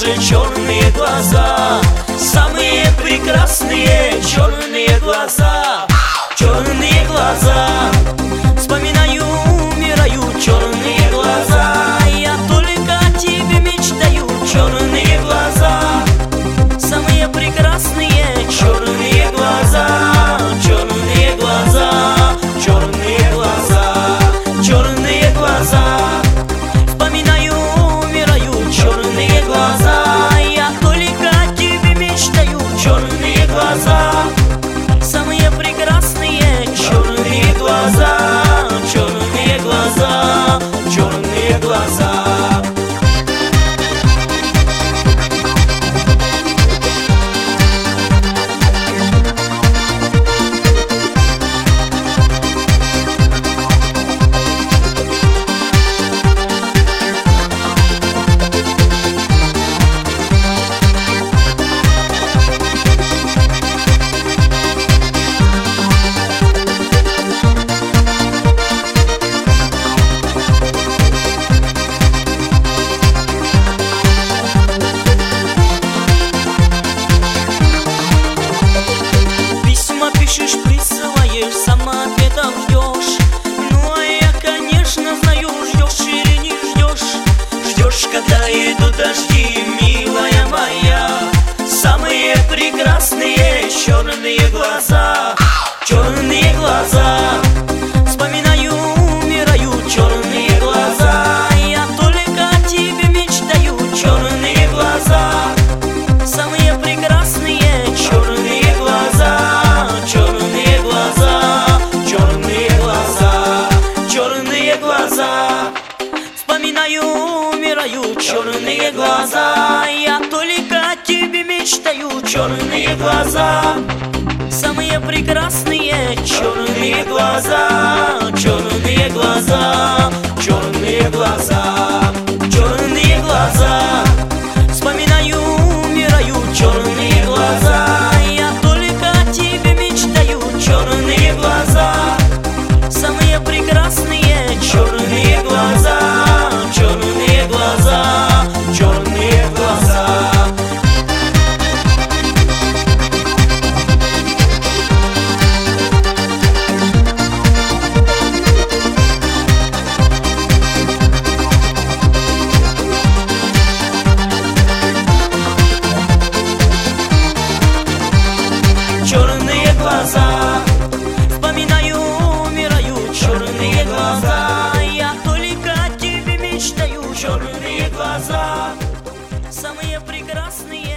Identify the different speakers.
Speaker 1: же черные глаза, самые прекрасные черные глаза, черные глаза. Вспоминаю, умираю, черные глаза. Я только о тебе мечтаю, черные глаза, самые прекрасные черные глаза, черные глаза, черные глаза, черные глаза. Вспоминаю, умираю, черные глаза. Я только о тебе мечтаю, черные глаза, самые прекрасные черные глаза, черные глаза, черные глаза. Пишешь, присылаешь, сама ответов ждешь. Ну а я, конечно, знаю, ждешь или не ждешь. Ждешь, когда идут дожди, милая моя. Самые прекрасные черные глаза, черные глаза. Вспоминаю, умираю, черные глаза. Я только о тебе мечтаю, черные глаза, самые прекрасные черные глаза, черные глаза, черные глаза, черные глаза. Вспоминаю, умираю, черные глаза. Я только о тебе мечтаю, черные глаза, самые прекрасные черные глаза, черные глаза, черные глаза, черные глаза. Вспоминаю, умираю, черные глаза. Я только о тебе мечтаю, черные глаза, самые прекрасные черные глаза, черные глаза, черные глаза. Черные глаза. Вспоминаю, умираю, черные глаза. Я только о тебе мечтаю, черные глаза, самые прекрасные